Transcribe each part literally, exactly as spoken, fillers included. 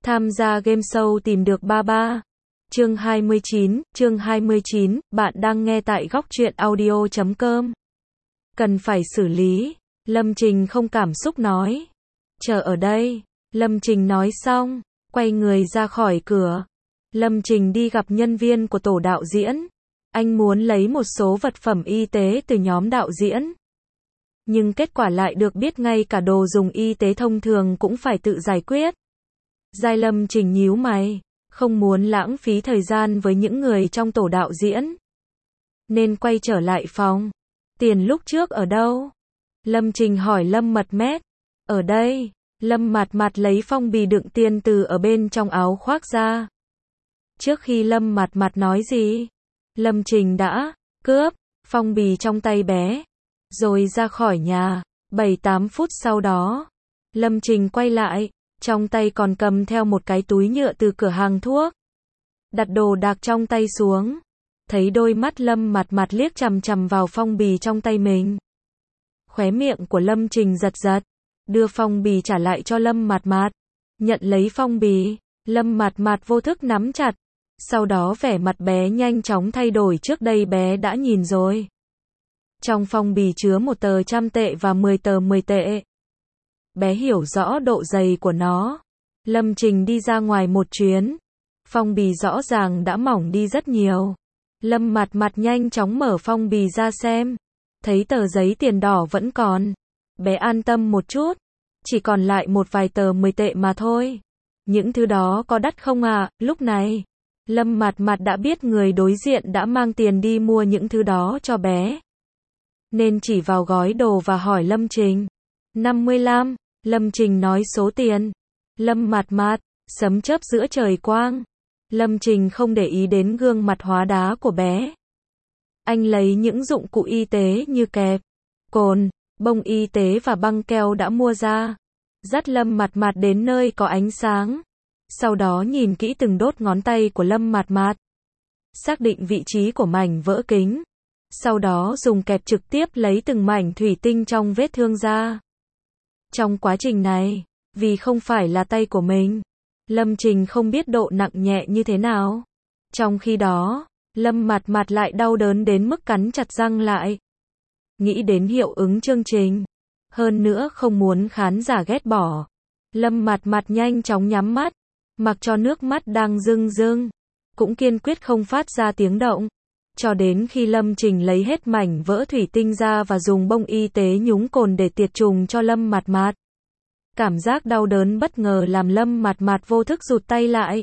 Tham gia game show tìm được ba ba. Chương hai mươi chín, chương hai mươi chín, bạn đang nghe tại góc truyện audio chấm com. Cần phải xử lý, Lâm Trình không cảm xúc nói. Chờ ở đây, Lâm Trình nói xong, quay người ra khỏi cửa. Lâm Trình đi gặp nhân viên của tổ đạo diễn. Anh muốn lấy một số vật phẩm y tế từ nhóm đạo diễn. Nhưng kết quả lại được biết ngay cả đồ dùng y tế thông thường cũng phải tự giải quyết. Giai Lâm Trình nhíu mày, không muốn lãng phí thời gian với những người trong tổ đạo diễn. Nên quay trở lại phòng. Tiền lúc trước ở đâu? Lâm Trình hỏi Lâm Mật Mét. Ở đây. Lâm Mạt Mạt lấy phong bì đựng tiền từ ở bên trong áo khoác ra. Trước khi Lâm Mạt Mạt nói gì, Lâm Trình đã cướp phong bì trong tay bé, rồi ra khỏi nhà. bảy tám phút sau đó, Lâm Trình quay lại, trong tay còn cầm theo một cái túi nhựa từ cửa hàng thuốc. Đặt đồ đạc trong tay xuống, thấy đôi mắt Lâm Mạt Mạt liếc chằm chằm vào phong bì trong tay mình. Khóe miệng của Lâm Trình giật giật, đưa phong bì trả lại cho Lâm Mạt Mạt. Nhận lấy phong bì, Lâm Mạt Mạt vô thức nắm chặt. Sau đó vẻ mặt bé nhanh chóng thay đổi, trước đây bé đã nhìn rồi. Trong phong bì chứa một tờ trăm tệ và mười tờ mười tệ. Bé hiểu rõ độ dày của nó. Lâm Trình đi ra ngoài một chuyến. Phong bì rõ ràng đã mỏng đi rất nhiều. Lâm Mạt Mạt nhanh chóng mở phong bì ra xem. Thấy tờ giấy tiền đỏ vẫn còn. Bé an tâm một chút. Chỉ còn lại một vài tờ mười tệ mà thôi. Những thứ đó có đắt không à? Lúc này, Lâm Mạt Mạt đã biết người đối diện đã mang tiền đi mua những thứ đó cho bé. Nên chỉ vào gói đồ và hỏi Lâm Trình. năm mươi lăm. Lâm Trình nói số tiền. Lâm Mạt Mạt, sấm chớp giữa trời quang. Lâm Trình không để ý đến gương mặt hóa đá của bé. Anh lấy những dụng cụ y tế như kẹp, cồn, bông y tế và băng keo đã mua ra. Dắt Lâm Mạt Mạt đến nơi có ánh sáng. Sau đó nhìn kỹ từng đốt ngón tay của Lâm Mạt Mạt. Xác định vị trí của mảnh vỡ kính. Sau đó dùng kẹp trực tiếp lấy từng mảnh thủy tinh trong vết thương ra. Trong quá trình này, vì không phải là tay của mình, Lâm Trình không biết độ nặng nhẹ như thế nào. Trong khi đó, Lâm Mạt Mạt lại đau đớn đến mức cắn chặt răng lại. Nghĩ đến hiệu ứng chương trình. Hơn nữa không muốn khán giả ghét bỏ. Lâm Mạt Mạt nhanh chóng nhắm mắt. Mặc cho nước mắt đang rưng rưng. Cũng kiên quyết không phát ra tiếng động. Cho đến khi Lâm Trình lấy hết mảnh vỡ thủy tinh ra và dùng bông y tế nhúng cồn để tiệt trùng cho Lâm Mạt Mạt. Cảm giác đau đớn bất ngờ làm Lâm Mạt Mạt vô thức rụt tay lại.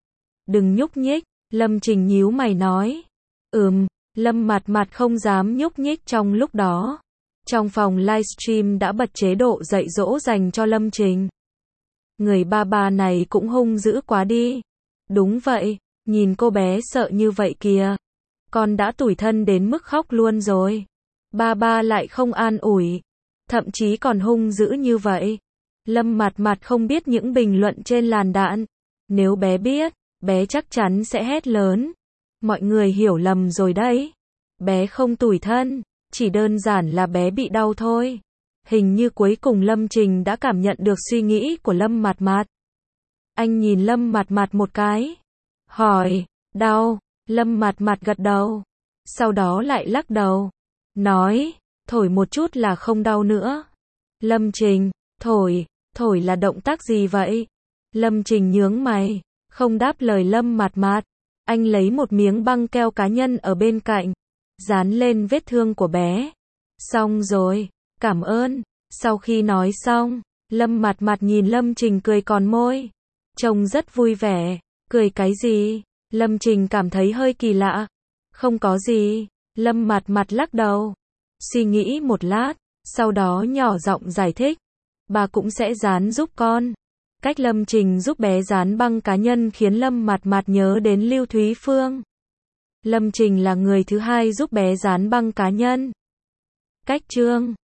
Đừng nhúc nhích, Lâm Trình nhíu mày nói. Ừm, Lâm Mạt Mạt không dám nhúc nhích trong lúc đó. Trong phòng livestream đã bật chế độ dạy dỗ dành cho Lâm Trình. Người ba ba này cũng hung dữ quá đi. Đúng vậy, nhìn cô bé sợ như vậy kìa. Con đã tủi thân đến mức khóc luôn rồi. Ba ba lại không an ủi. Thậm chí còn hung dữ như vậy. Lâm Mạt Mạt không biết những bình luận trên làn đạn. Nếu bé biết, bé chắc chắn sẽ hét lớn. Mọi người hiểu lầm rồi đấy. Bé không tủi thân, chỉ đơn giản là bé bị đau thôi. Hình như cuối cùng Lâm Trình đã cảm nhận được suy nghĩ của Lâm Mạt Mạt. Anh nhìn Lâm Mạt Mạt một cái. Hỏi, đau? Lâm Mạt Mạt gật đầu. Sau đó lại lắc đầu. Nói, thổi một chút là không đau nữa. Lâm Trình, thổi, thổi là động tác gì vậy? Lâm Trình nhướng mày, không đáp lời Lâm Mạt Mạt. Anh lấy một miếng băng keo cá nhân ở bên cạnh, dán lên vết thương của bé. Xong rồi, cảm ơn. Sau khi nói xong, Lâm Mạt Mạt nhìn Lâm Trình cười còn môi. Trông rất vui vẻ. Cười cái gì? Lâm Trình cảm thấy hơi kỳ lạ. Không có gì. Lâm Mạt Mạt lắc đầu. Suy nghĩ một lát, sau đó nhỏ giọng giải thích. Bà cũng sẽ dán giúp con. Cách Lâm Trình giúp bé dán băng cá nhân khiến Lâm Mạt Mạt nhớ đến Lưu Thúy Phương. Lâm Trình là người thứ hai giúp bé dán băng cá nhân. Cách chương